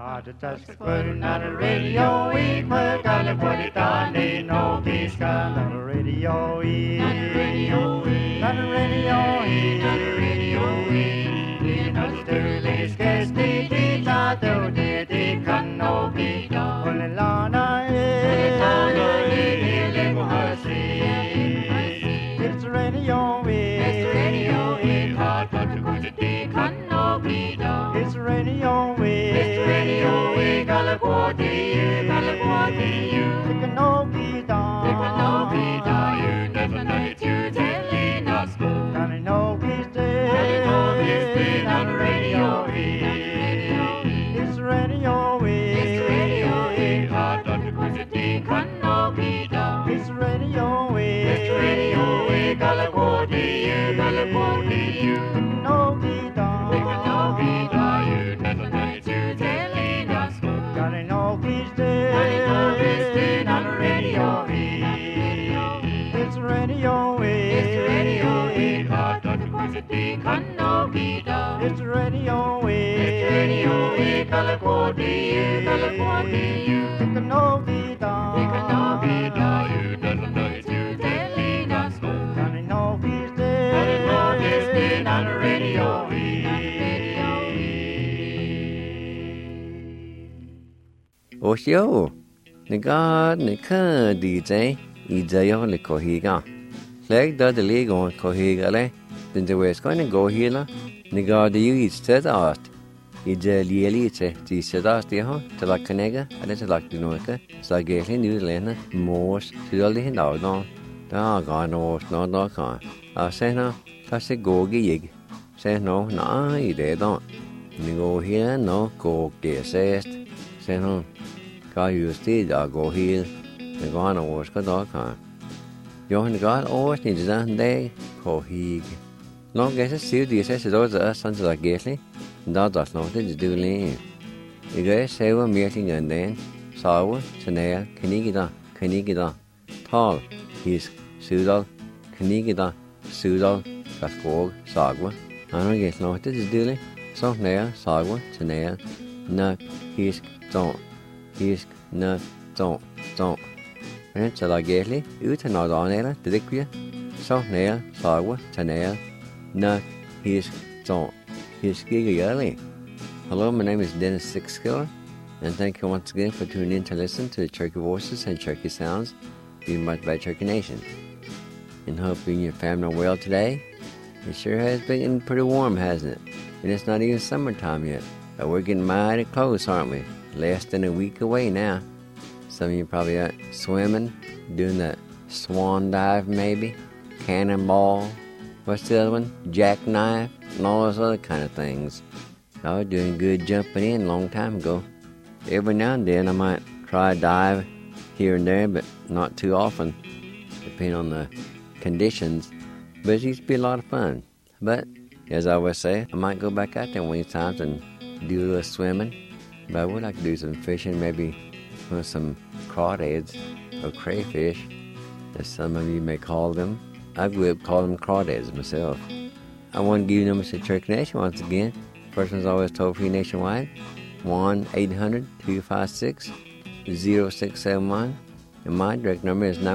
Put on the radio, we put on the body down, they know peace come on the radio, we on the radio, we on the radio, we on the radio, we know the Sterling's case, they not do they can no be done. When the Lana is, it's the radio, it's the radio, we hard but the good they can no be done. It's the radio, it's the radio, we gotta go to you, it can no be done. It can no be done. You never know it, you telling us go. Gotta know he's dead. Gotta know he's dead on the radio. It's the radio, it's the radio, hard but the good they can no be done. It's the radio, it's the radio, we gotta go to you, it can no be done. It can no be done. You never know it, you telling us go. Gotta know he's dead. Gotta know he's dead on the radio. It's the radio, it's the radio, hard but the good they can no be done. It's the radio, it's the radio, gotta go to you, it can no be done. It can no be done. You never know it, you telling us go. Gotta know he's dead. Gotta know he's dead on the radio. Oshio, the God, the Ka DJ, Izayo, the Kohiga. Leg the league on Kohigale, then the West going to go here. The God, the you said art. Ija Lielite, the Sedastiho, to la Canega, and it's like the Noka, Sageli, New Lena, Morse, to the Hindon. Da God knows no dog. I say no, that's a go gig. Say no, nah, they don't. You go here, no, go get says. Say no. God used it, I go here, the God knows good dog. Johan God always needs that day, Kohig. No guess a seal, the assessors those sons like Gately. Đó đó nó thế được lên, cái xe miếng thì nhận đến, sau cho nên cái đó, thal, his sưu đó, cái đó, sưu đó, các cô sao quá, anh nói nó thế được lên, sau này sao quá, cho nên nè his nè don't, anh cho là ghét đi, ước nó đó này là được chưa, sau này sao quá, cho nên nè his don't. Hello, my name is Dennis Sixskiller, and thank you once again for tuning in to listen to the Cherokee Voices and Cherokee Sounds being brought by Cherokee Nation. And hope you and your family are well today. It sure has been getting pretty warm, hasn't it? And it's not even summertime yet, but we're getting mighty close, aren't we? Less than a week away now. Some of you probably out swimming, doing that swan dive maybe, cannonball. What's the other one? Jackknife and all those other kind of things. I was doing good jumping in a long time ago. Every now and then I might try a dive here and there, but not too often, depending on the conditions. But it used to be a lot of fun. But, as I always say, I might go back out there one of these times and do a little swimming. But I would like to do some fishing, maybe with some crawdads or crayfish, as some of you may call them. I grew up calling them crawdads myself. I want to give you numbers to Cherokee Nation once again. First one's always toll-free nationwide, 1-800-256-0671. And my direct number is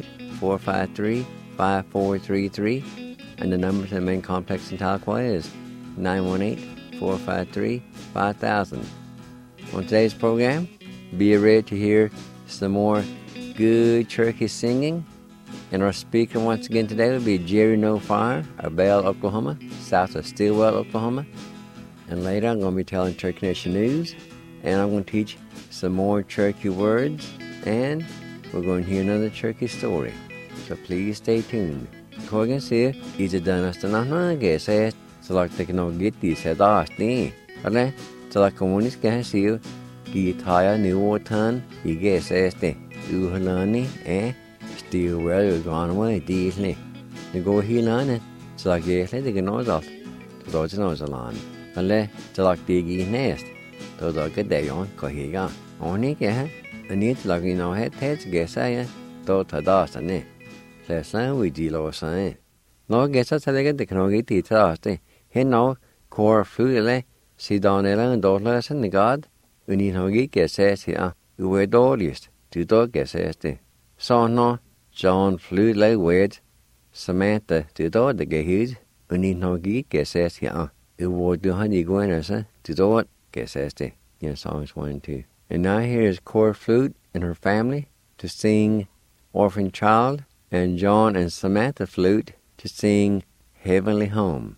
918-453-5433. And the number to the main complex in Tahlequah is 918-453-5000. On today's program, be ready to hear some more good Cherokee singing. And our speaker once again today will be Jerry No Fire of Bell, Oklahoma, south of Stillwell, Oklahoma. And later I'm going to be telling Cherokee Nation news, and I'm going to teach some more Cherokee words, and we're going to hear another Cherokee story. So please stay tuned. Corgan here, he's a done us to not guess it. So like they can get these head off, nee. Okay? So like a one is going to see you, Gitaya, New Orton, he gets it, Uhalani, Still well, you're gone away, dearly. They go here on it, so like they can know that. Those knows a lot. And let the like diggy nest. Those are good day on, Kohiga. Only get I need to like heads guess I thought a dust and it. Let's say we deal or say. No guess I get the canoe teacher. He no core fluidly, see down there and don't listen the God. unin hogi gesas here, uwe dårligst, du dog gesas det. Så nå, John fly lay wed, Samantha, du dog det gehid, unin hogi gesas here, uwe du han iguanasa, du dog gesas det. Yeah, songs 1 and 2. And now here is Cora Flute and her family to sing Orphan Child, and John and Samantha Flute to sing Heavenly Home.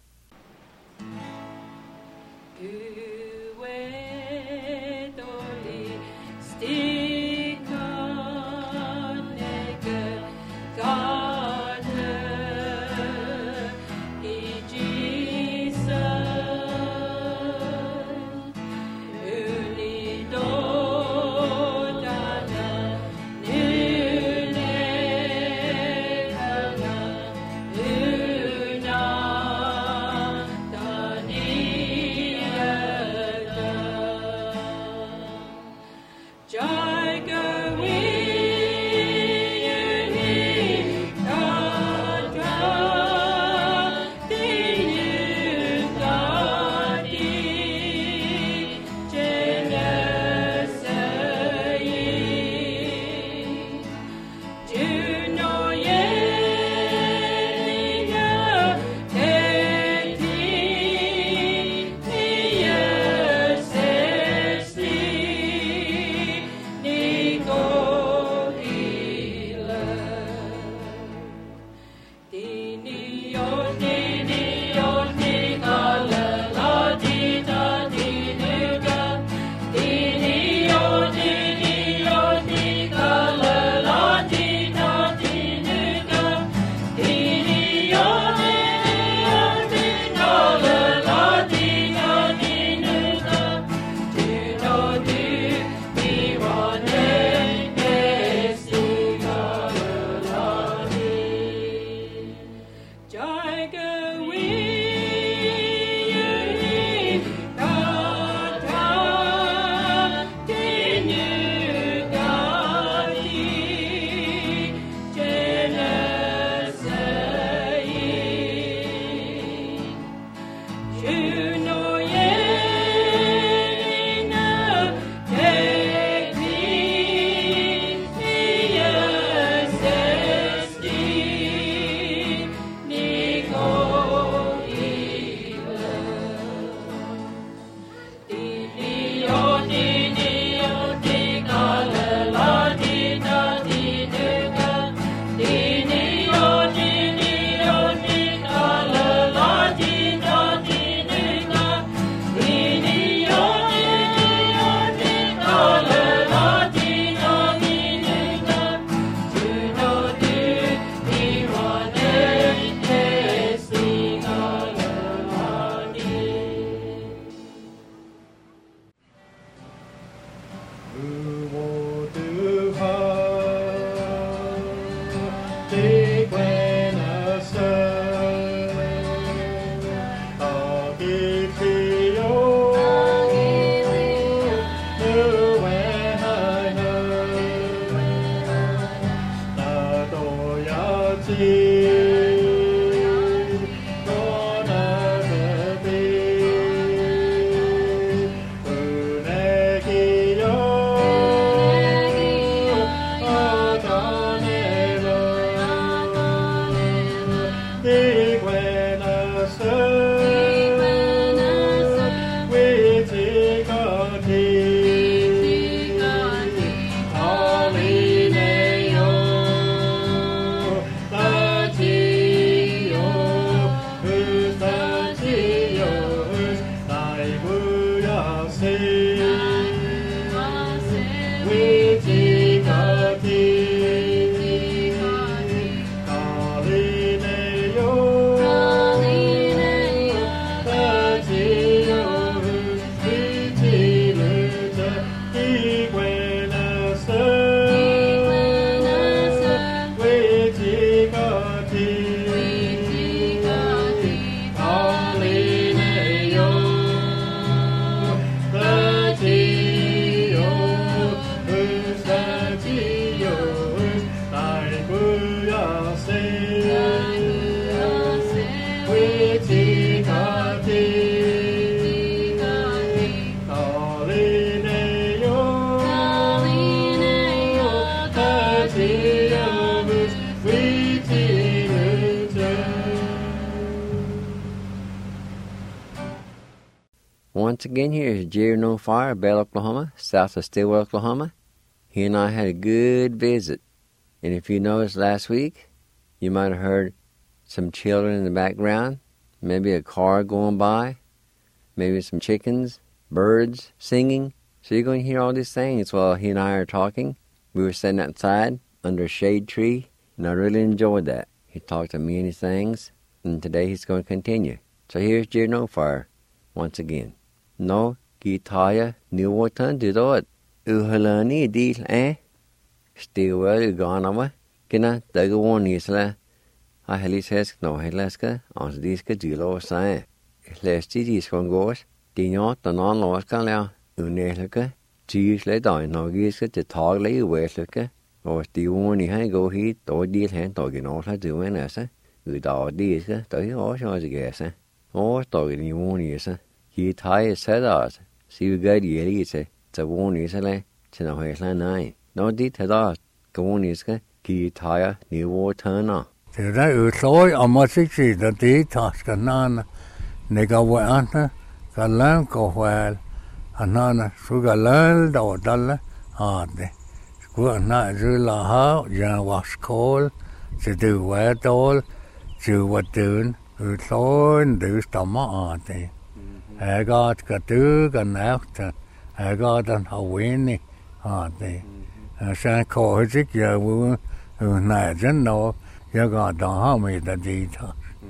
Once again, here is Jerry No Fire, Bell, Oklahoma, south of Stillwell, Oklahoma. He and I had a good visit. And if you noticed last week, you might have heard some children in the background, maybe a car going by, maybe some chickens, birds singing. So you're going to hear all these things while he and I are talking. We were sitting outside under a shade tree, and I really enjoyed that. He talked of many things, and today he's going to continue. So here's Jerry No Fire once again. No gitaya niwotan didot uhalani deal Stillwell uganama kina dagawon I helises no heleska ons diska dilo sae. Lesti dis kongos dinot non loska la unelka tisle dai no giska te tagle uweslka og stivoni han go hit og deal han togino la duenasa uda diska tøy og sjøgesa. Og togini wonisa gitaya sedas si gadi elite te wonisa le tena hela nai. No dit hada goniska gitaya ni wotana. Det er utløy og musikk da det taskanana negawana kalam kohwal anana sugalal dawdalla ade skuna zula ha ja waskol se du wadol ju wadun utløy du stamma ade agat gatu ganafta agat an hawini ade sa kohjik ja wu na janno jag har då med det dit.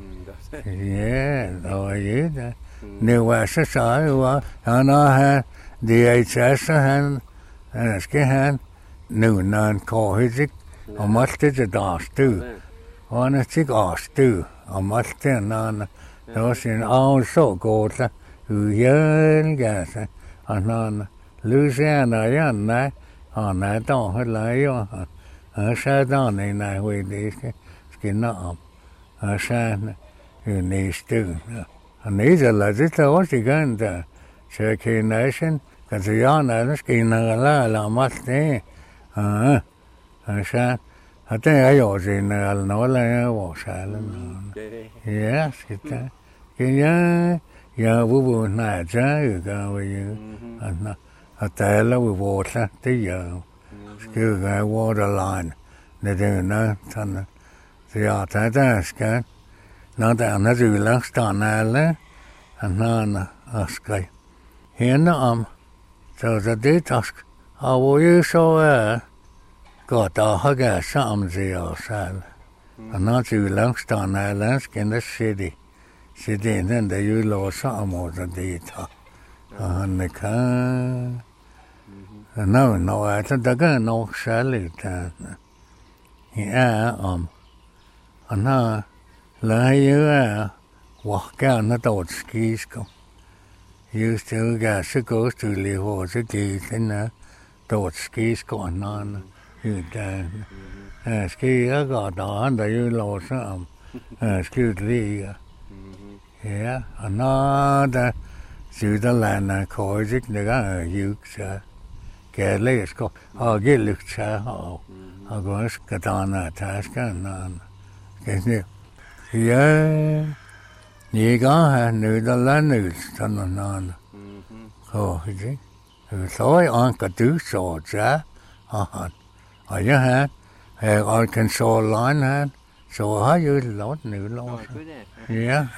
Ja, då är det. Nu var så så han har DHS han ska han nu när kohjik och måste det där stu. Han är sig stu och måste när då sin alltså går så hur gasa han Louisiana igen han är då hela ju så då nej vi det skinna upp. Sen unistu. Anizala zita osiganda. Cheki nation kaziyana skinna la maste. Sen hade jag ju sin alnola wasala. Yes, kita. Ja vuvu na ja ga vi. Anna atala vi water te ja. Skuga water line. Det na tanna. Ja, det er skal. Når der er noget langstående alle, han skal hende om, så det task. Og hvor jeg så godt at have gået sammen til os alle. Og når der er langstående alle, skal det sætte. Sætte den der jo låser om, og det tager. Og han kan. Nå, altså, der gør nok særligt. Ja, om. Anna laia waka na dot skisko. Used to gas goes to live was a gate in a dot skisko anna. You dan. Ski I got on the you lost some. Skewed league. Yeah, another Sutherland kozik nega yuksa. Galesko. I'll get looked at. I'll go skatana taska nan. Ja, jeg har nødt at lande sådan noget. Kohjik. Så anker du så ja. Og jeg har Arkansas line her. Så har jeg lot nu lot. Ja,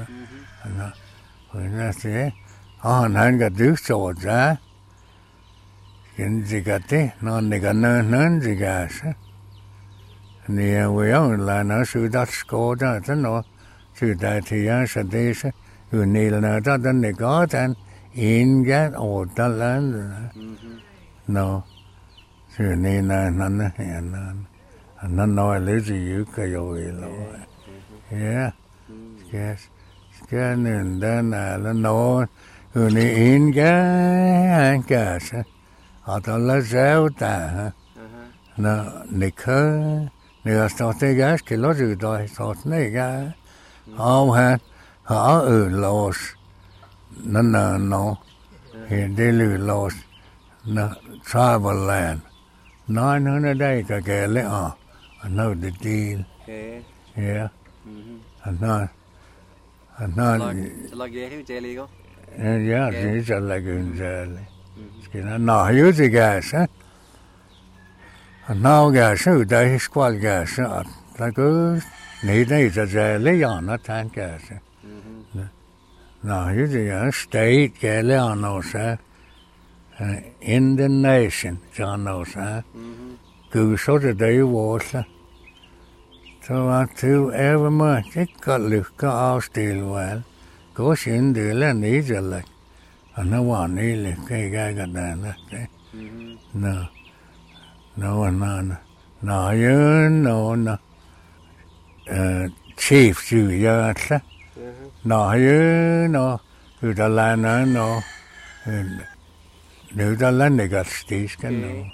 han siger, han kan du så ja. Kan det når det kan det kan. Nia we on lana su dat skoda no su dat ja så det så unilna dat den gatan inga og dalan no su nina nan nan no lezi yuka yo ilo ja yes scannen den ala no uni inga kasa atalla zauta na nikha Når starter gas ke loju da start nega. Han har los. No. He delu los. Na travel land. 900 days ka gele I know the deal. Okay. Yeah. And not. Lag jeg til Jeligo? Ja, det är alla gunzäl. Skina na ju gas. Now gas ut där skval gas att det går nej så där gärna tan gas. Na ju det state gäller annars in the nation annars. Gud så det ju var så att du även mycket kan lycka avstill väl. Gå sin del är nidjälek. Han har varit lycka i gaga den. No, chief ju göra. No, utalana no. Utalana gastiska no.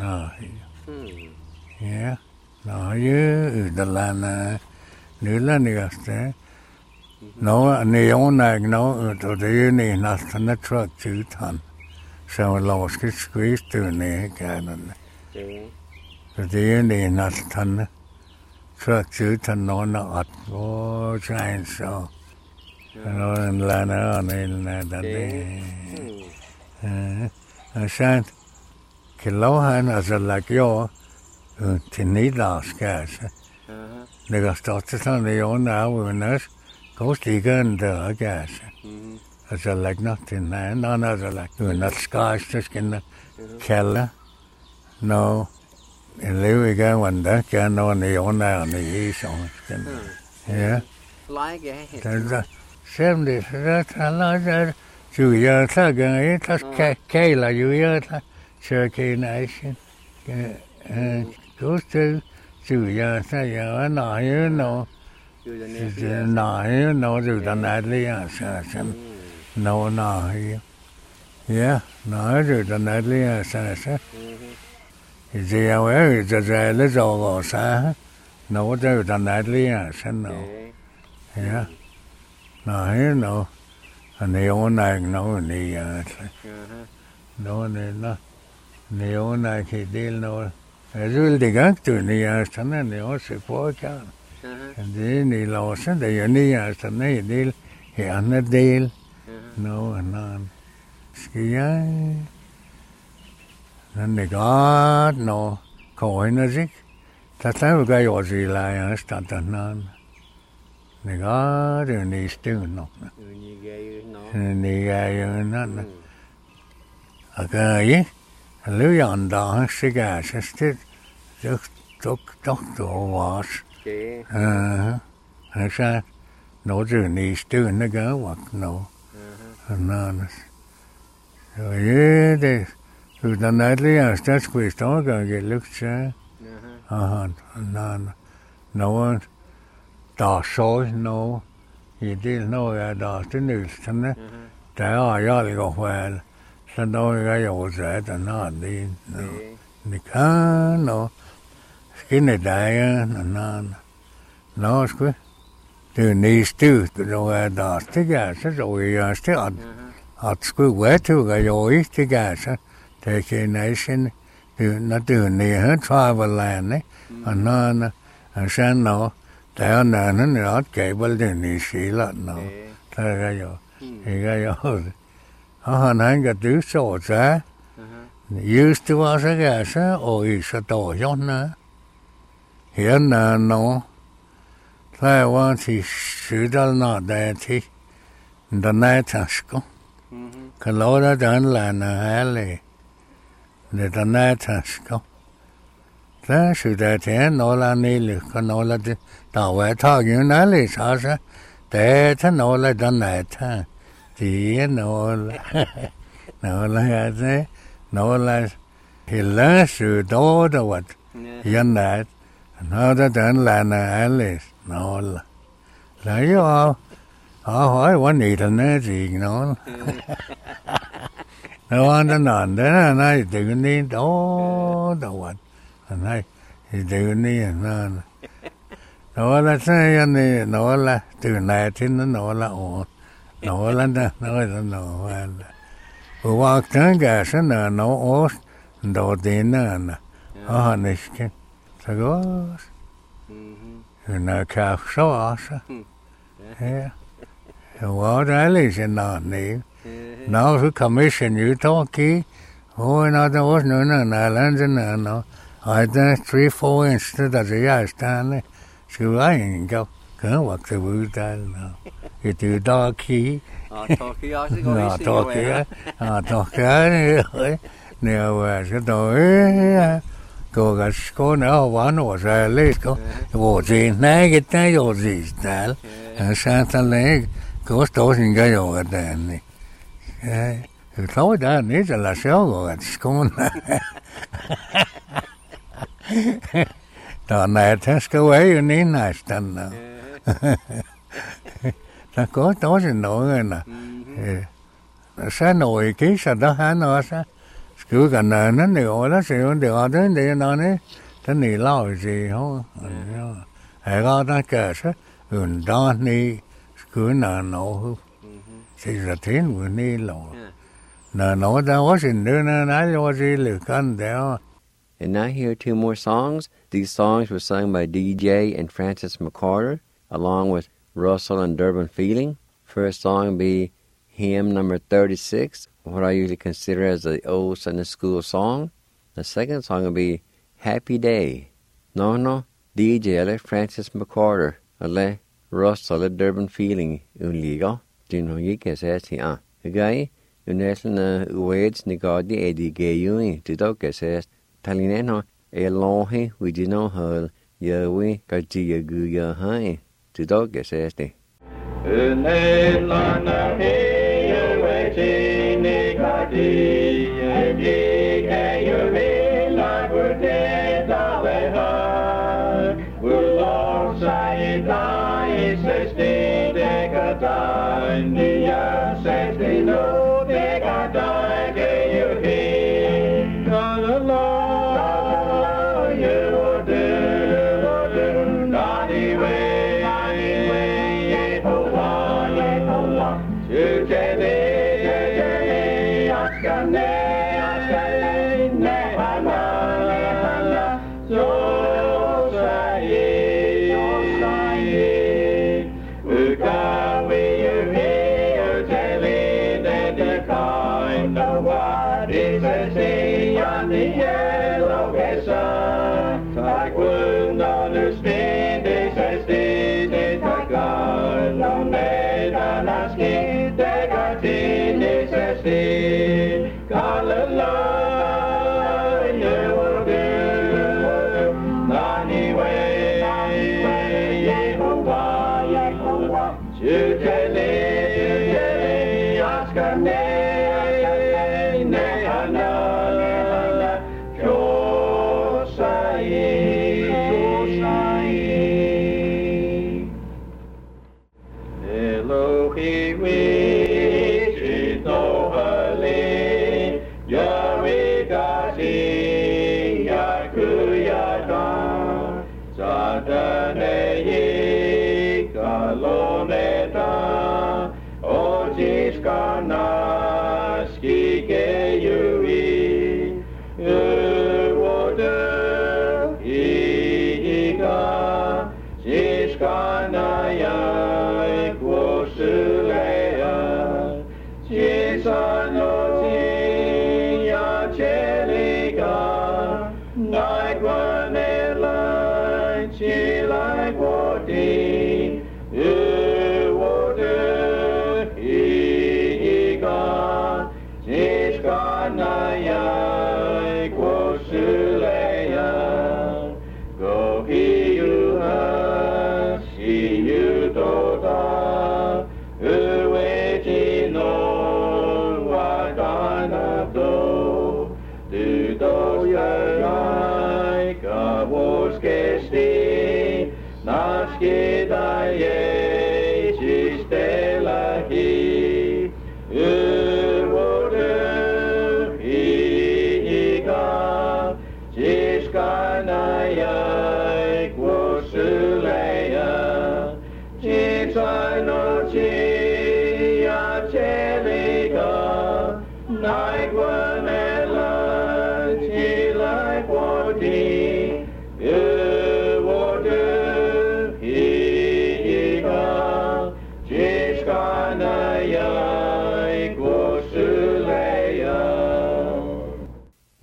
Ja. Utalana. Utalana gastiska. No, neonag no, to det är ju nästan ett truck utan. Så låskigt squeeze du ner kan. Så det är ju nästan truck utan någon att gå tjän så. En lärare och en lärare. Sen kilo han alltså lag jag till nidaskas. Det går starta så det är när Kostigen där gas. Alltså like nothing and another like not scars just in kella. No. En leviga wanda kan no ni ona ni så. Ja. Like Det semde rätt alla där. Ju jag tagar ett kela ju jag Cherokee Nation. Kostu ju jag säger nej no. Nej, no, utan ädliga sen. No, nej. Ja, nej, utan ädliga sen. Det är ju det är lite så så. No, utan ädliga sen no. Ja. Nej, no. Ni ona no ni. No, no. Ni ona kidil no. Det vill det gång du ni sen ni också på kan. Det är ni låsen, det är ni alltså nej del, en del, no. Ska jag, när det går, no, koina sig, det är väl jag också lära stannan. Det går, det är ni stund. Ni är ju någon. Okej, lujan då, så det doktor vars. Han sa, nå du ni stående gåvak nå. Så ja, det utan ädliga statsskristagar gelukt så. Nå, där så nå, i del nå är där till nylstande. Där har jag gått väl. Så då är jag så att den har det. Ni kan nå. Skinne där, nå, sku. Du ni stut, då är där till gasa, så är jag stad. Att sku vetuga jag inte gasa. Det är nation. Du ni har traveland, och sen nå, där när att kabel det ni skila nå. Där är jag. Han har du så så. Just det var så gasa och i så då jonna. Här nå. Där var till sydalna där till den där tasko. Kan låta den landa härlig. Det den där tasko. Där sydar till nåla ni kan nåla det. Där var tagen härlig så så. Det är nåla den där ta. Det är nåla. Nåla det. Nåla hela sydor då vad. Jannet. Nå, den lander Alice. Nå, la jo, har var niderne ting, nå. Nå, nej, det er ni, da var. Nej, det er ni, nå, la sige, nå, la, det er til, nå, la, nå, la, nå, og vagten gassen, nå, då dine, og han ikke. Så går. När kaffe så. Ja. Jag var där lite när ni. Now who commission you talkie? Oh, another was no, islands and no. I done 3-4 instead of the ice Stanley. So I ain't go. Can't walk the wood down now. You do darky. Talkie, talkie. Now, so do go got school now. One was a late go. Was in nag at your style. And Santa Leg goes to go over then. You thought that needs a la show at school. Don't let us go away, you need nice done now. The court doesn't know, and the son of a case at the hand was a school and then the other, the other, the other, then the law is the whole. I got that cash, and don't need school, no who. She's a thing we need law. No, that wasn't doing it, I was really can't there. And now here are 2 more songs. These songs were sung by DJ and Francis McCarter, along with Russell and Durbin Feeling. First song will be hymn number 36, what I usually consider as the old Sunday school song. The second song will be Happy Day. No, DJ eller Francis McCarter, eller Russell eller Durbin Feeling unliga. Det er noget, jeg kan sige til jer. Okay? Unæslen uæds negodi edigejui, det dog kan sige. Talineno elohi widino hal yawe kajiyaguya hai. Det dog kan sige det. Unæslana hewe tinigadi edigejui la vurdet aleha. Ulov sig dig sesti degadai nia sesti no degadai gejuhi.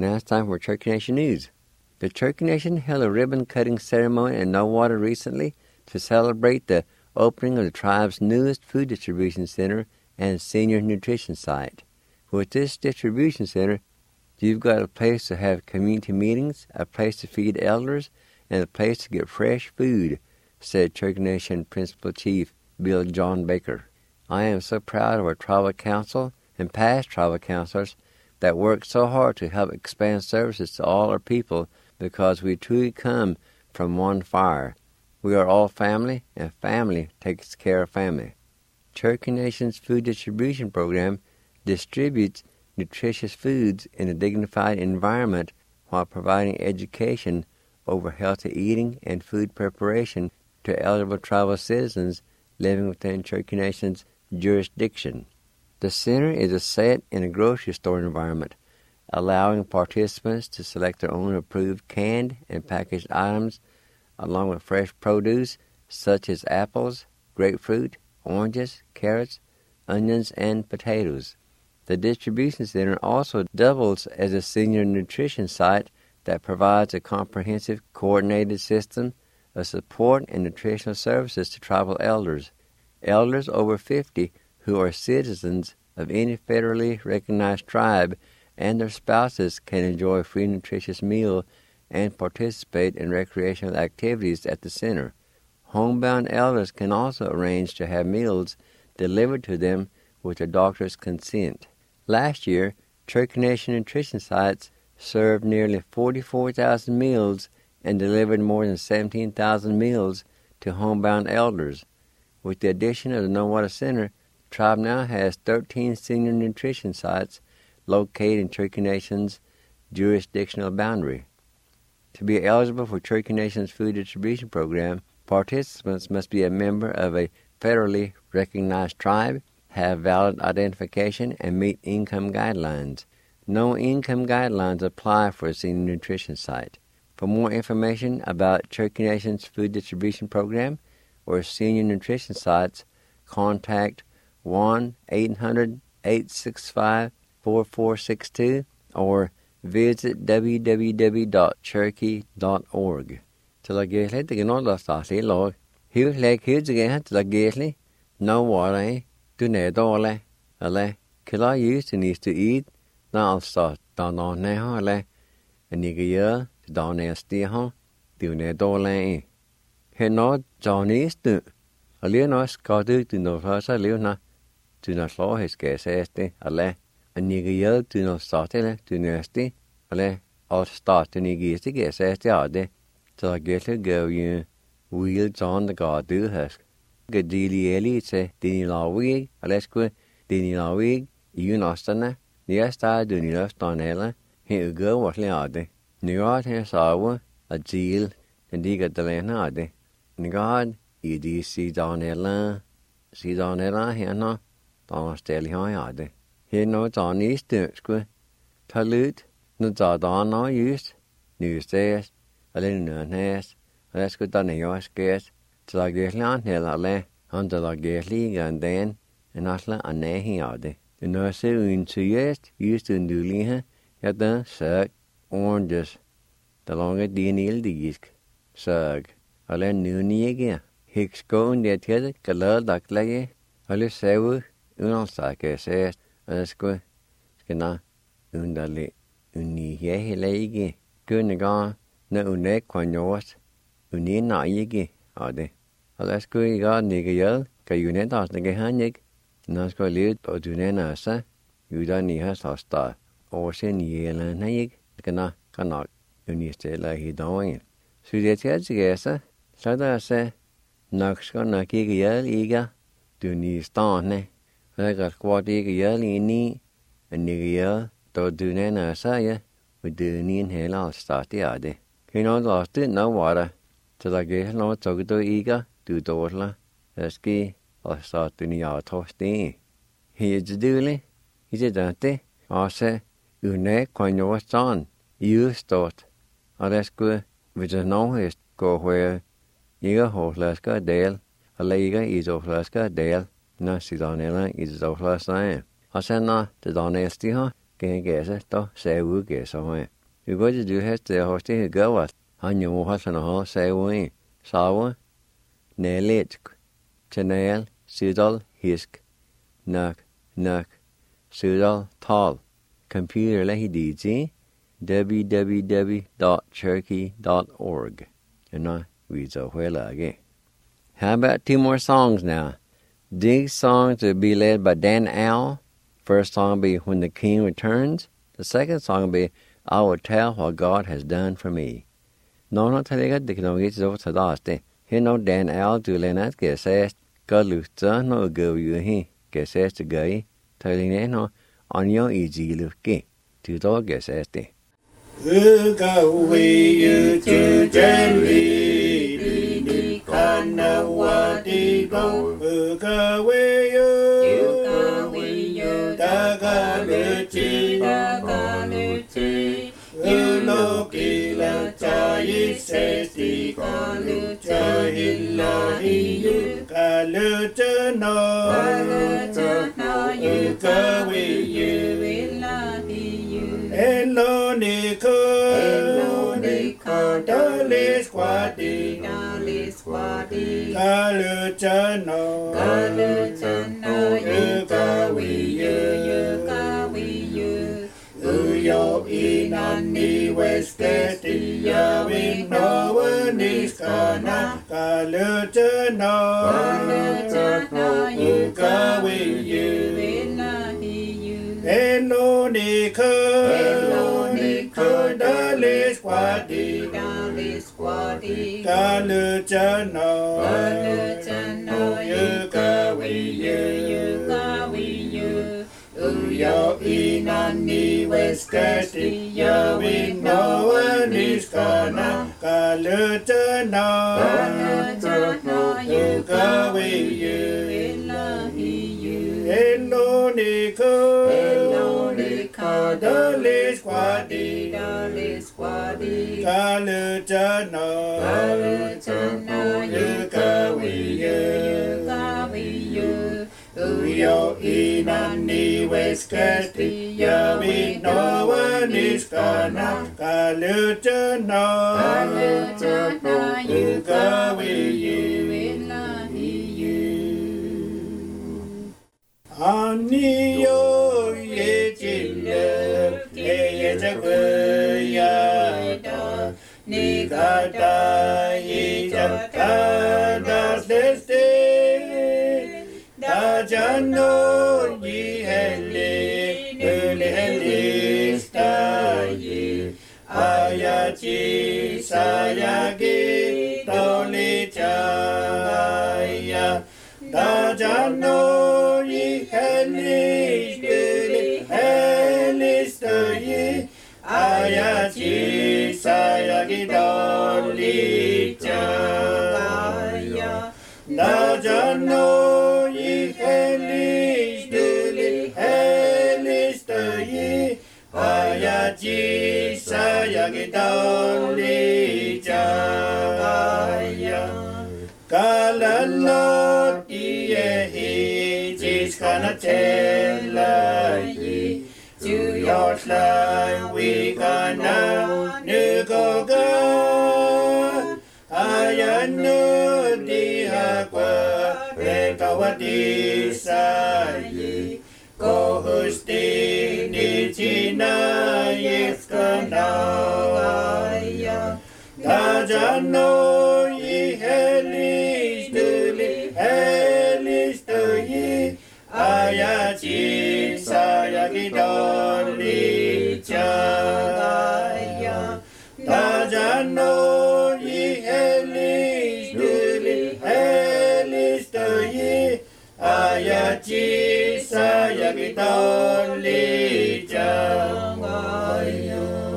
Now it's time for Cherokee Nation News. The Cherokee Nation held a ribbon-cutting ceremony in No Water recently to celebrate the opening of the tribe's newest food distribution center and senior nutrition site. With this distribution center, you've got a place to have community meetings, a place to feed elders, and a place to get fresh food, said Cherokee Nation Principal Chief Bill John Baker. I am so proud of our tribal council and past tribal councilors that worked so hard to help expand services to all our people because we truly come from one fire. We are all family, and family takes care of family. Cherokee Nation's food distribution program distributes nutritious foods in a dignified environment while providing education over healthy eating and food preparation to eligible tribal citizens living within Cherokee Nation's jurisdiction. The center is set in a grocery store environment, allowing participants to select their own approved canned and packaged items along with fresh produce such as apples, grapefruit, oranges, carrots, onions, and potatoes. The distribution center also doubles as a senior nutrition site that provides a comprehensive, coordinated system of support and nutritional services to tribal elders. Elders over 50 who are citizens of any federally recognized tribe and their spouses can enjoy a free nutritious meal and participate in recreational activities at the center. Homebound elders can also arrange to have meals delivered to them with their doctor's consent. Last year, Cherokee Nation nutrition sites served nearly 44,000 meals and delivered more than 17,000 meals to homebound elders. With the addition of the No Water Center, the tribe now has 13 senior nutrition sites located in Cherokee Nation's jurisdictional boundary. To be eligible for Cherokee Nation's food distribution program, participants must be a member of a federally recognized tribe, have valid identification, and meet income guidelines. No income guidelines apply for a senior nutrition site. For more information about Cherokee Nation's food distribution program or senior nutrition sites, contact 1-800-865-4462 or visit www.cherokee.org. Til a gæsli, det kan nå da stasi log. Hiu leg hiu til gæsli til a gæsli. No water, du nedole, eller killa use to needs to eat, na altså da no neho, eller en ikke gjør, da ne stiho, du nedole. Her nå Johnny's du, og lige nå skal du nå først lige nå, du nå slå her skal sæste, eller en ikke gjør, du nå starte, eller du næste, eller og starte en ikke skal sæste af det. Så der gælder gav jo Will John the God du has. Gadili eli til din lavig, eller skulle din lavig i unasterne. Næste du ni løftanelle, her gør vores lærde. Nøjt her saver at zil, den de gør af det. Nøjt i de sidanelle her nå, der stille her det. Her nå der næste skulle tage lidt, når der nå just, nystes, eller nødnæs, og der skulle der nære skæs, til der gælder heller alle, han der gælder en den, en asla anæ her det. Det når se uden til just en dylige, jeg der søg, oranges, der lange din ildisk, søg, eller nødnige, hæk skoen der til, kan lade der klæge, eller sæve, uden stakke sæst, og der skulle, skal nå, underlig, unige heller ikke, kunne gøre, når unek kvanjås, unina ikke af det. Og der skulle ikke gøre nikke hjælp, kan unet også nikke han ikke. Når skulle leve på dunene også, udan i hans hostar, og sen hjælpen han ikke, kan nok unistelle i dagen. Så det til sig, så der se, nok skal nok ikke hjælp ikke, du ni stående, og der kan kvart ikke hjælp ind en nikke hjælp, da dunene også ja, og dunien heller starte af det. Kino da sti no water, til der gælder noget tog du ikke, du dårlig, der ski, og så du ni af troste. Her er dødelig, i det dante, og så unek kan jo sådan, i stort, og der skulle, hvis der nogen gå hvor, ikke hårdlasker del, og lægge i dårlasker del, når siderne i det dårlasker. Og så når det der næste her, Can guess it, though, say we guess away. You go to do has the hosting go at, on your horse and a horse, say we, saw, nail Chanel, Sudal, Hisk, Nuck, Sudal, Tall, Computer Lehi DG, www.cherokee.org. And now we so well again. How about 2 more songs now? These songs will be led by Dan Owl. First song will be When the King Returns. The second song will be I Will Tell What God Has Done For Me. No, talaga di ko get over to daste. He no Dan Owl to Lenat que says, God lufta no go you he, que says the guy, telling no on your easy look gay. To dog guess as they. Go away, you to jelly, can know what they go. Go away, you, Dagaluchi, Ulokila, Chai says the Galucha, Hillahi, Galucha, no, you go away, you. Hello, Nico, Dolly Squaddy, Galuchano, you, Uyo inani Westgate, Yawin, no one is gonna, Galuchano, you go with you. Hello, Nico, Dolly Squaddy, Galuchano, you go with you. Uyo inani Westgate, Yawin, no one is gonna, Galuchano, you go with you. Hello, Nico, Dolly Squaddy, Galuchano, you go with you. Uyo inani Westgate, Yawin, no one is gonna, Galuchano, you go with you. Aniyo ye chile, ye chakuyada, ni gada ye chakada deste, da jano ye hele staye, ayachi sayagi toli chaya, da jano. Ayachi sayagi dolly chaya, da jano ye helish ye. Ayachi sayagi dolly chaya, kalalot ye he jiskana tela ye. To your slide we gonna nugoga, ayanu di aqua, rekawati sayi, go husti ni china yeskanaya, dajano ye helish to ye, ayachi sayagi dolly chaya, dajano ye helish to ye, ayachi sayagi dolly chaya.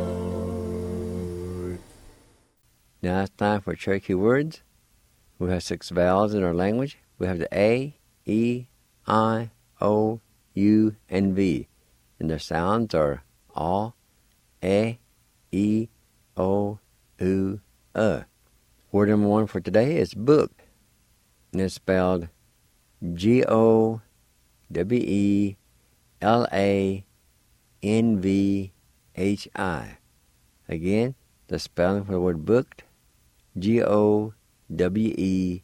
Now it's time for Cherokee words. We have 6 vowels in our language. We have the A, E, I, O, U, and V. And their sounds are A, E, O, U, Word number 1 for today is book. And it's spelled Gowella, Again, the spelling for the word booked, Gowellanvi.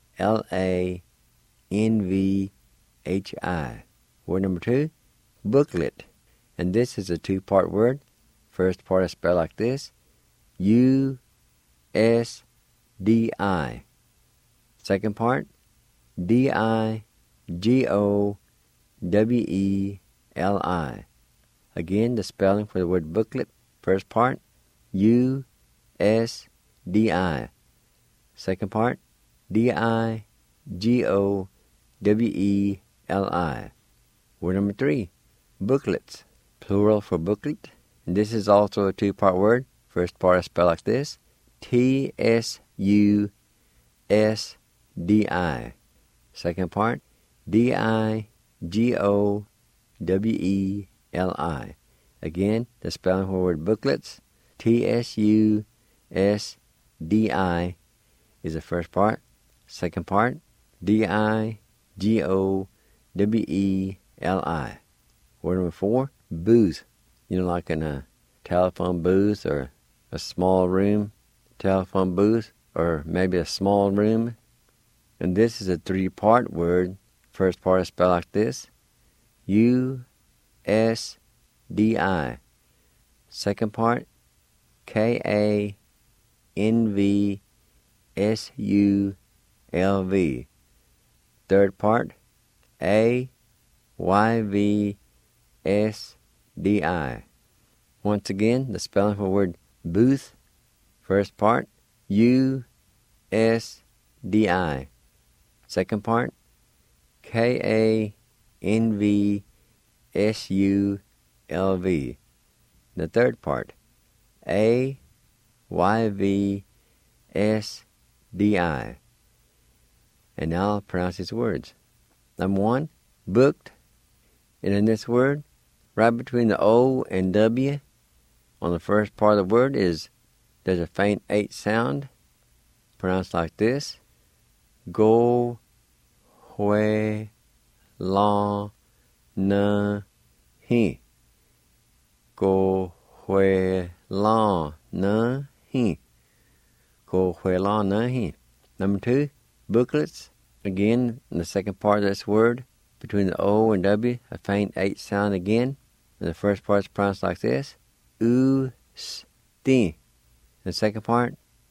Word number 2, booklet. And this is a two-part word. First part is spelled like this, USDI. Second part, DIGOWELI. Again, the spelling for the word booklet. First part, USDI. Second part, DIGOWELI. Word number 3, booklets. Plural for booklet. And this is also a two-part word. First part is spelled like this, TSUSDI. Second part, DIGOWELI. Again, the spelling for the word booklets, TSUSDI is the first part. Second part, DIGOWELI. Word number 4, booth. You know, like in a telephone booth or a small room, telephone booth, or maybe a small room. And this is a three-part word. First part is spelled like this, USDI. Second part, KANVSULV. Third part, AYVSDI. Once again, the spelling for the word booth. First part, USDI. Second part, KANVSULV. The third part, AYVSDI. And now I'll pronounce these words. Number 1, booked. And in this word, right between the O and W, on the first part of the word there's a faint H sound, pronounced like this, go, hue, la, na, hi. Go, hue, la, na, hi. Go, hue, la, na, hi. Number 2, booklets. Again, in the second part of this word, between the O and W, a faint H sound again. And the first part is pronounced like this, u-s-ti. The second part,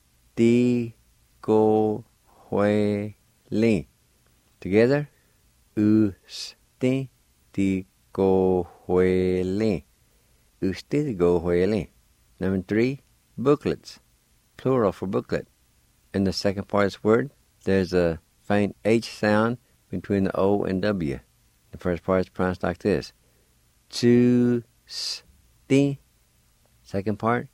ti-go-hue-li. Together, u-s-ti, ti-go-hue-li. U-s-ti, ti-go-hue-li. Number 3, booklets. Plural for booklet. In the second part of this word, there's a faint H sound between the O and W. The first part is pronounced like this, tu-s-ti. Second part,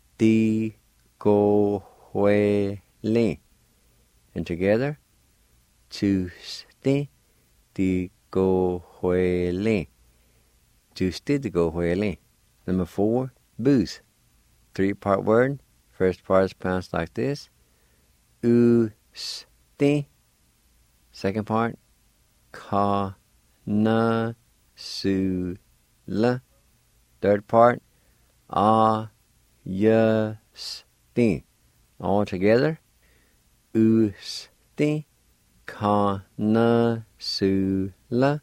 ti-go-hue-li. And together, tu-s-ti, ti-go-hue-li. Tu-s-ti, ti-go-hue-li. Number 4, booth. 3-part word. First part is pronounced like this, u-s-ti. Second part, ka-na-su-la. Third part, a-ya-s-ti. All together, u-s-ti, ka-na-su-la,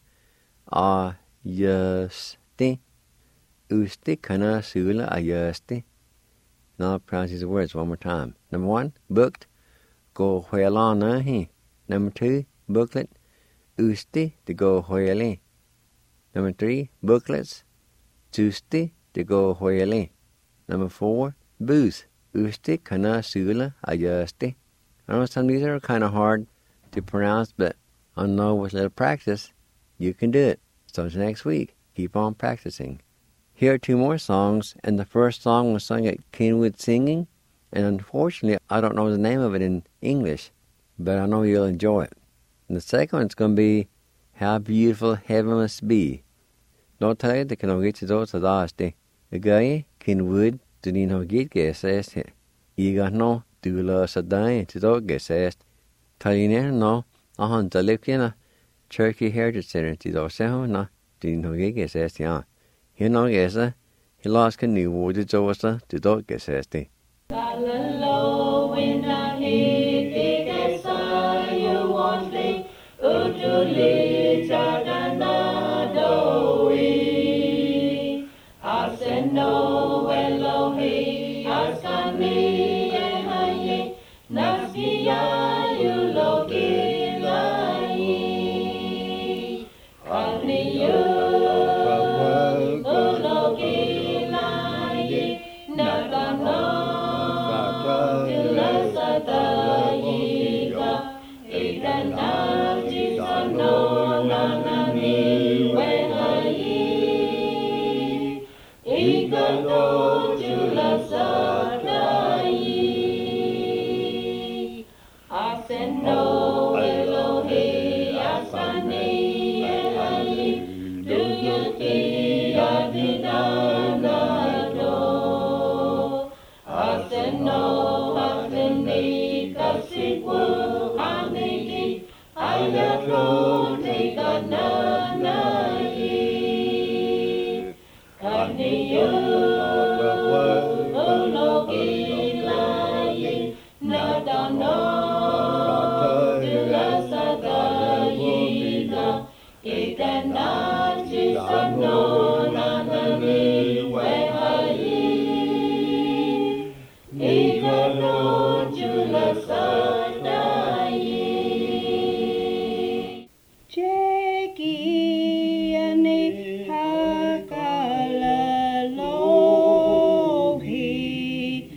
a-ya-s-ti. U-s-ti, ka-na-su-la, a-ya-s-ti. Now I'll pronounce these words one more time. Number 1, booked, go-hue-la-na-hi. Number 2, booklet, u-s-ti, ti-go-hue-li. Number 3, booklets, tu-s-ti, ti-go-hue-li. Number 4, booth, u-s-ti, ka-na-su-la, a-ya-s-ti. I know some of these are kind of hard to pronounce, but I know with a little practice, you can do it. So until next week, keep on practicing. Here are 2 more songs, and the first song was sung at Kenwood Singing, and unfortunately, I don't know the name of it in English, but I know you'll enjoy it. And the second one's going to be How Beautiful Heaven Must Be. Nå tager det kan ikke til dårlig til dagste. Jeg Kenwood, du din har gitt gæsest her. I går nå, du løser dig til dårlig gæsest. Tager ned nå, og han tager lidt kender Turkey Heritage Center til dårlig nå, du din har gitt gæsest her. Hino gesa, hilas kan ni wodi josa to do gesesti. Galalo in a hit gesa you want me utuli taganadoi aseno Elohi askani ehaye nasiya yulogilai aniyu ulogilai nagano ilasatayiga idanaji sano nanani wehayi igano julasatayi aseno Elohi asani ehayi duyuki adinanado aseno aseni kasikwu aniki ayatro tigananayi kaniyu ulogilayi nadano julasatayiga ikanaji sano nanani wehayi igano julasatayi Chekiani hakalalohi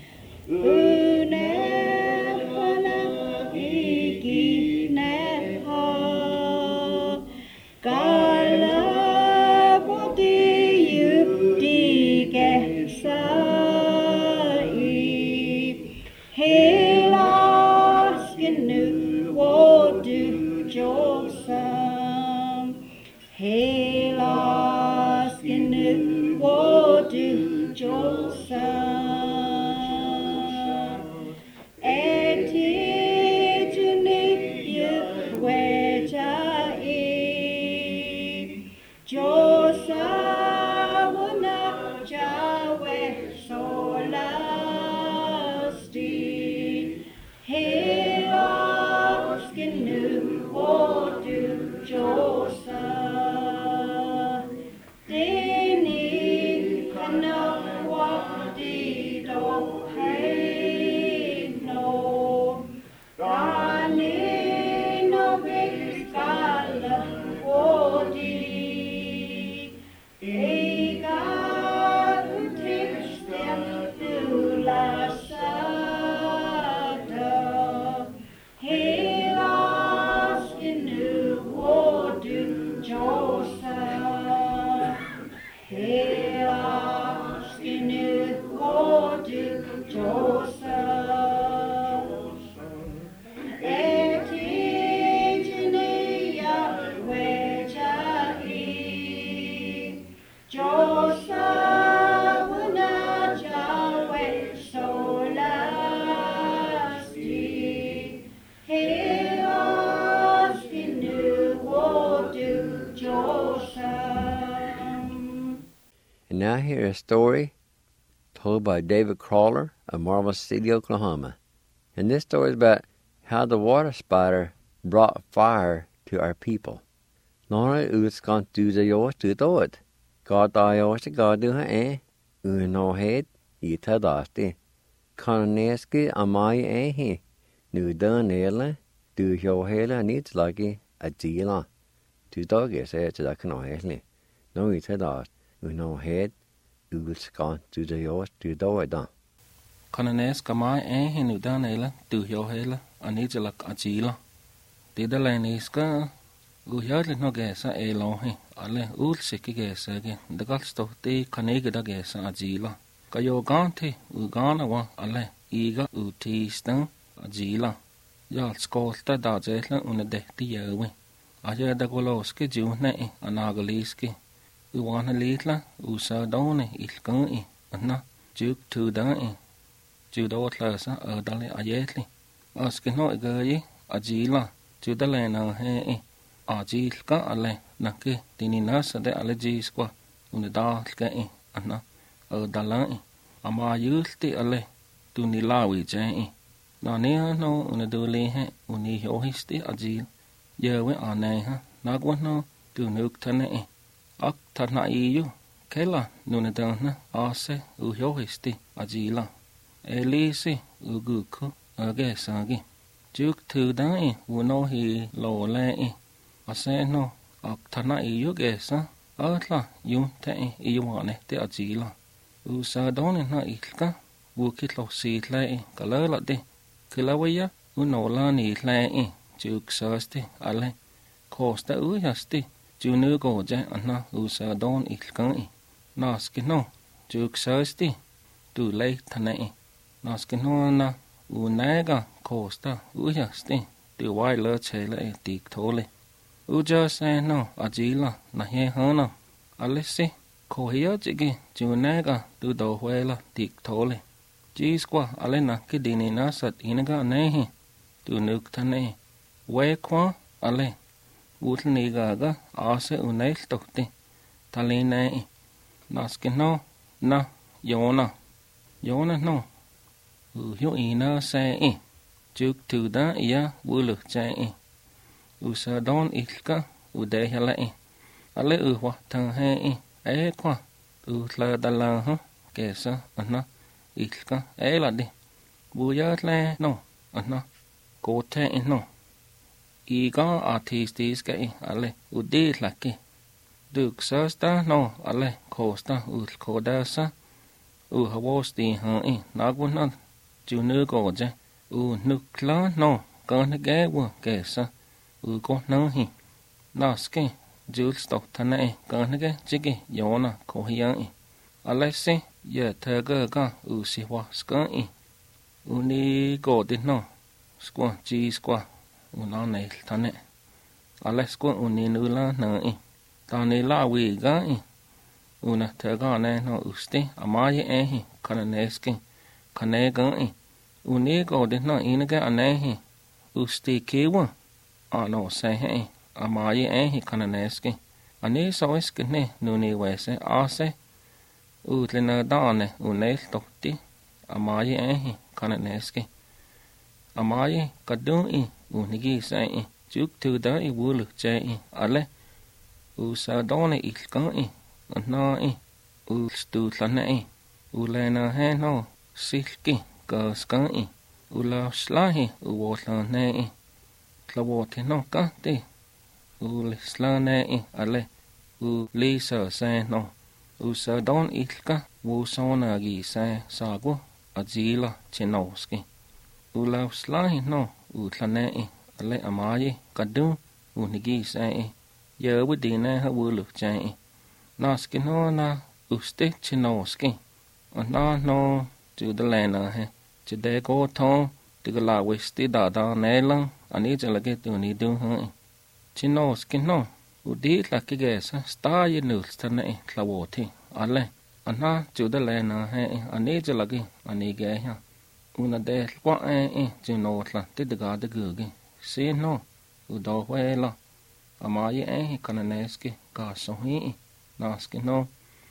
unefana ikineha kalapoti yuptikesai helaskinu wodu josam helaskinu wodu josam etituni yuwejai josamuna jawe solasti helaskinu wodu josa deni kana wadi do heino dani no biskala wadi ega utriksten dulasada helaskinu wodu josa helaskinu wodu josa etitini yahwejai josa wuna jawe solasti helaskinu wodu josam. And now hear a story told by David Crawler of Marble City, Oklahoma. And this story is about how the water spider brought fire to our people. Nora utskan du the yours to do it. God I yours to God do her no head, you tadasti. Kananeski amai he. Nu done ele, do your hela needs lucky a dealer. To dog is to the canoe. No, it tadast, no head, utskan du the yours to do it. Kananes kamai hinu danela tu yohela anijala achila. Tidalaniska Guyarli no gesa elohi ale ulsiki gesa ge dagalsto te kanega da gesa ajila. Kayo ganti ugana wa ale iga utistan ajila. Jal skolta da zetla una dehti yawe. Aja da goloski june anagaliski. Uwana litla usa done ilkan anna juk tu dan Judotlas dale ajetli. Askino gayi ajila judalena he ajilka ale nake tininas de allergies kwa unida cái anh ở Đà Lạt ama yếu tí ale tu ni lawi chơi nó nè nó unida le ha uni hiểu hết tí aji giờ với anh này ha nó quá nó tu nước thân này ác thật nãy yếu cái là unida na ase hiểu hết tí aji là elise gu ko cái sao cái trước thứ đó uno hi lo le ase no ác thật nãy yếu cái sao là yung thế yêu này thế gì là sa đó nên nó ít cả vừa khi lột xì lại cả lỡ là đi cứ là vậy á nổ la nỉ lại chữ sơ sti ale cost đã sti chữ nữ cổ chứ anh nó sa đó ít cả nó skin nó chữ sơ sti từ lấy thằng này nó skin nó na nãy cả cost đã sti từ vài lỡ chơi lại tiệt thôi uja se no ajila na he hana alese ko hiya chigi junega tu do huela tik thole chi squa alena ki dini na sat inaga nehi tu nuk thane we kwa ale utni ga ase unai tokti talina naskino na yona no hyo ina se chuk tu da ya bulu chai usa don ilka ude halai ale wa thang he kwa la dala ha kesa anna ilka la di buya le no anna ko te no iga artistis ke ale ude laki duk sasta no ale kosta kodasa hawosti ha naguna junu ko je nukla no kan ge wa kesa có năng hi naske jules tộc thân này cái cái chiki yona có hiang alexi giờ thơ cái si hoa sky uni có tin no squat chi squat una này thân này alex có uni nu la nè ta này la vi cái una thơ cái này nó usti amai hi kananeski kane cái uni có tin no in cái anh này usti kewa no se he amai hi kananeski ani soiski ne nuni wese ase utlena dane unel tokti amai hi kananeski amai kadu unigi sai juk tu da wulu che ale usa done ilkan na stu tlane ulena he no silki ka skan ula slahi uwotlane Klawo te no ka te le slane ale le sa sa no sa don ilka wo sona gi sa go ajila chenoski la slahi no tlane ale amai kadu unigi sa ye wudina ha wulu chai naski no na uste chenoski na no to the lana he to de go thon to la westi da nelang ani chala ke tu ni du ha chino skin no udi la ke ge sa sta ye nu stane tlawo thi ale ana chu da le na he ani chala ke ani ge ha una de kwa chino tla te de ga de ge se no u do we la ama ye kananeski ka so hi na skin no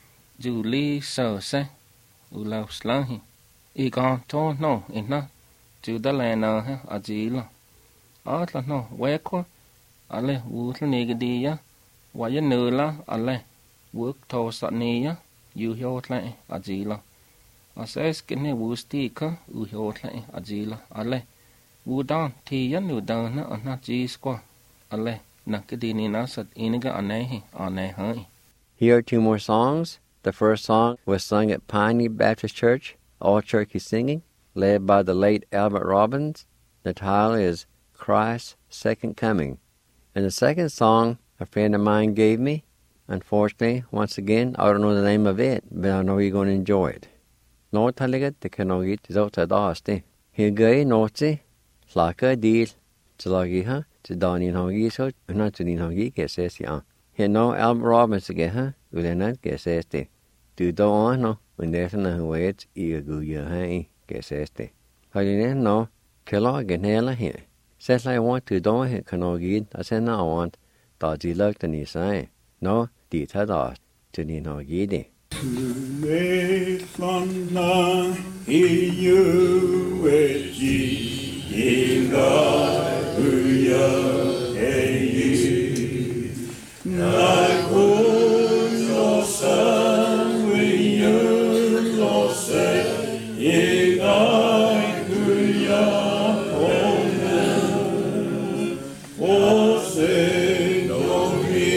juli so se u la slahi I ga to no ina chu da le na ha ajila atla no weko ale wutla negdi ya waya nula ale wuk to sani ya yu hyotla ajila ases kene wusti ka u hyotla ajila ale wudan ti ya nudan na ana ji skwa ale nakdini na sat iniga ane ha. Here are two more songs. The first song was sung at Piney Baptist Church, all turkey singing, led by the late Albert Robbins. The title is Christ's Second Coming. And the second song a friend of mine gave me, unfortunately, once again, I don't know the name of it, but I know you're going to enjoy it. Nó thaligat the kanogit zota daste. He gay notsi, laka deal, tlagiha, to Donny Hogi so, not to the Hogi says ya. He no Albert Robbins again, Ulenat says te. Do do on no, when there's no way it's eaguya hay, says te. How do you know? Kellogg and Hela here. Says I want to do it, Kanogid. I said, no, I want. Dodgy luck than you say. No, did had asked. til ni når give det. Medlanda i juegi inga huja ei nai kunnossa vijulosse inga huja onna ose nomi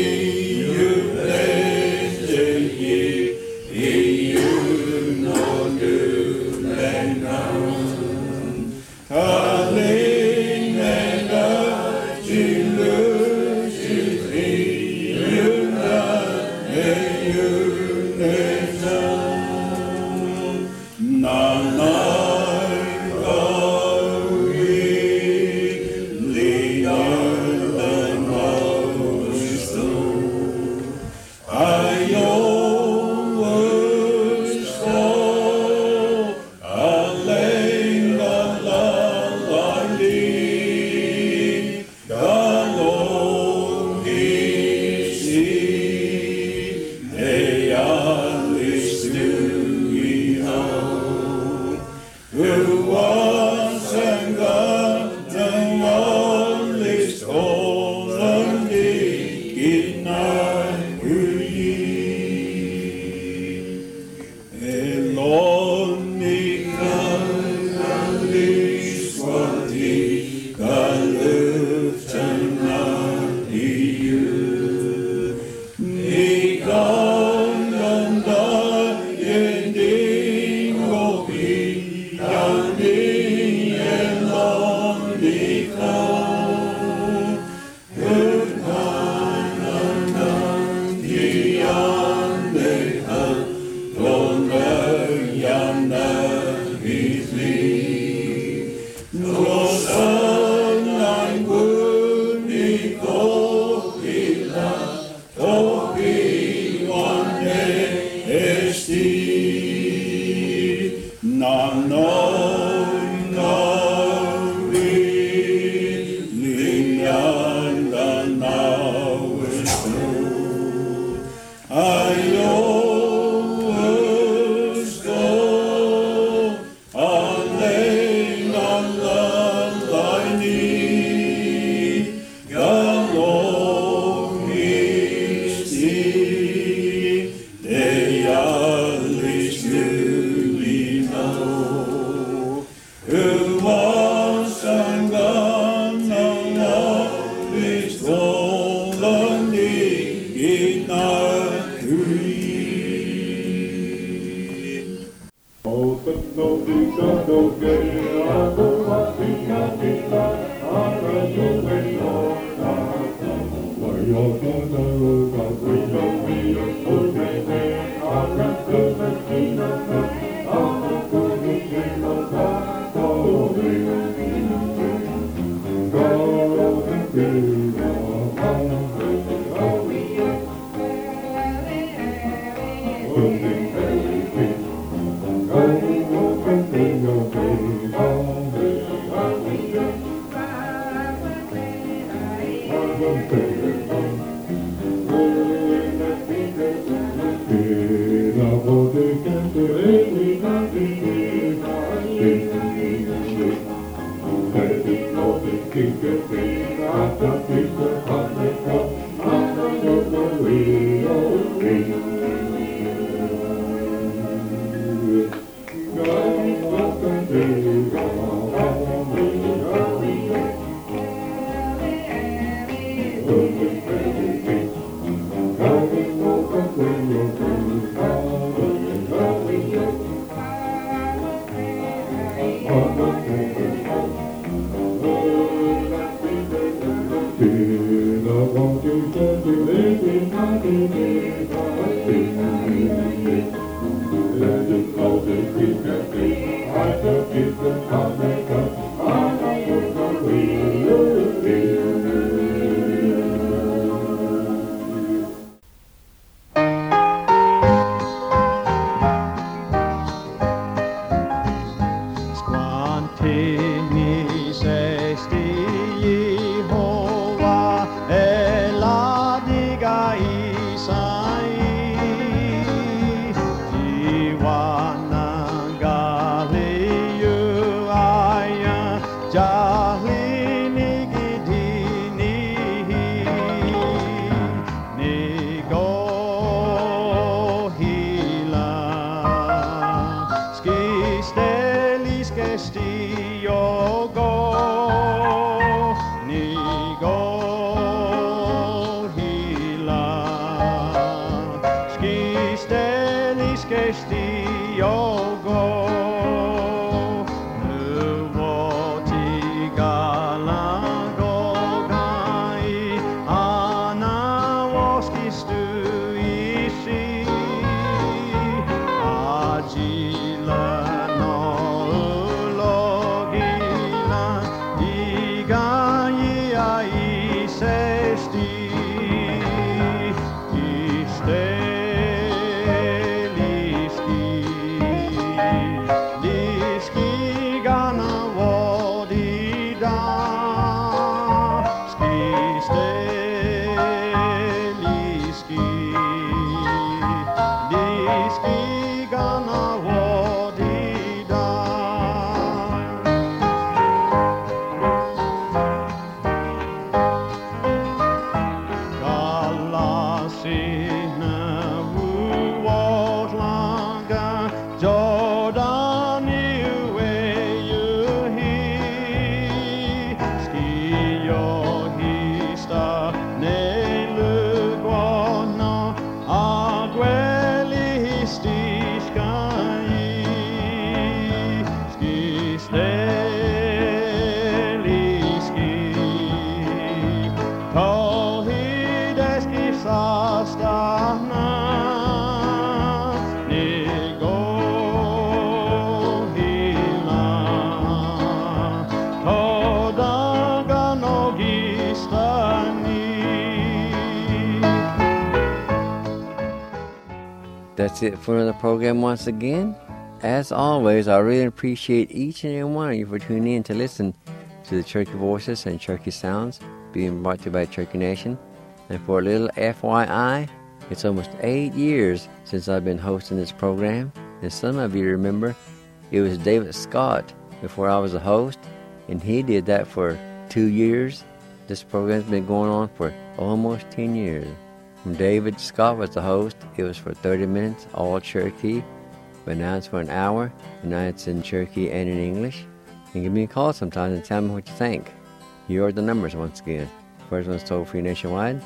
That's it for another program once again. As always, I really appreciate each and every one of you for tuning in to listen to the Cherokee Voices and Cherokee Sounds being brought to you by Cherokee Nation. And for a little FYI, it's almost 8 years since I've been hosting this program. And some of you remember it was David Scott before I was a host, and he did that for 2 years. This program's been going on for almost 10 years. When David Scott was the host, it was for 30 minutes, all Cherokee, but now it's for an hour, and now it's in Cherokee and in English. And give me a call sometime and tell me what you think. Here are the numbers once again. First one's toll-free nationwide,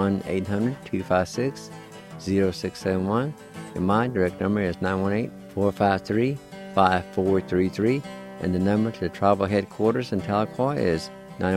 1-800-256-0671. And my direct number is 918-453-5433. And the number to the tribal headquarters in Tahlequah is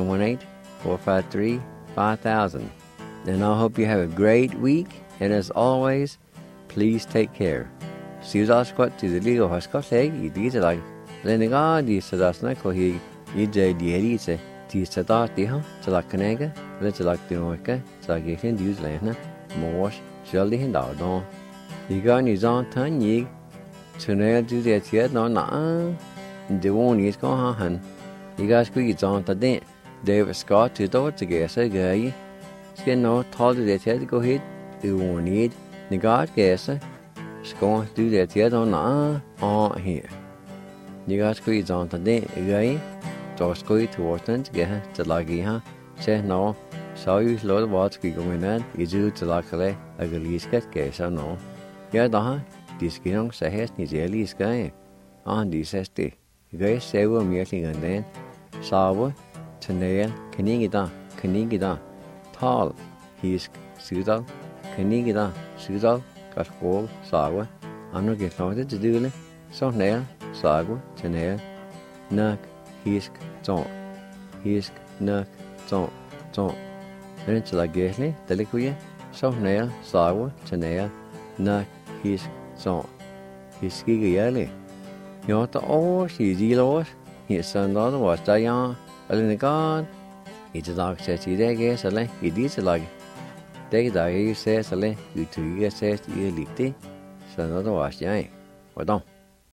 918-453-5000. And I hope you have a great week. And as always, please take care. See you all to the legal hospital. You did it like Leninga, the Sadasna, Kohi, EJ, the Elise, the Sadat, the Hum, Salakanega, let's like the Norka, Salakin, the Uslana, Mosh, Shelly, and Dardon. You got his own ton, ye, to nail to the yet, no, the one is gone. You guys could get on to dent. David Scott to do it together, guy. Skin no told you that you had to go ahead, do one need, the guard guesser. Ska du det jag då na här. Ni ska skriva on det grej. Då ska vi till vårten till lagi ha. Se no. Så ju låt vad ska gå med. Ju till lagale agaliska käsa no. Jag då diskinong så häst ni jeli ska. Det seste. Grej sevo meeting den. Savo tnel kanigida. Tal hisk sudal kanigida sudal. Kaskol, Sawa, I'm not getting started to do it. So nail, Sawa, Tanel, Nuck, Hisk, Ton. Hisk, Nuck, Ton. And it's like Gatley, the liquid, so nail, Sawa, Tanel, Nuck, Hisk, Ton. Hiski Yelly. You're the old, she's yellow, his son was Diane, a little god. It's a dog says he there, guess, a lay, he did it like. Det der jeg ser så let, du tykker sæt i ligte, så når du også jeg. Hvordan?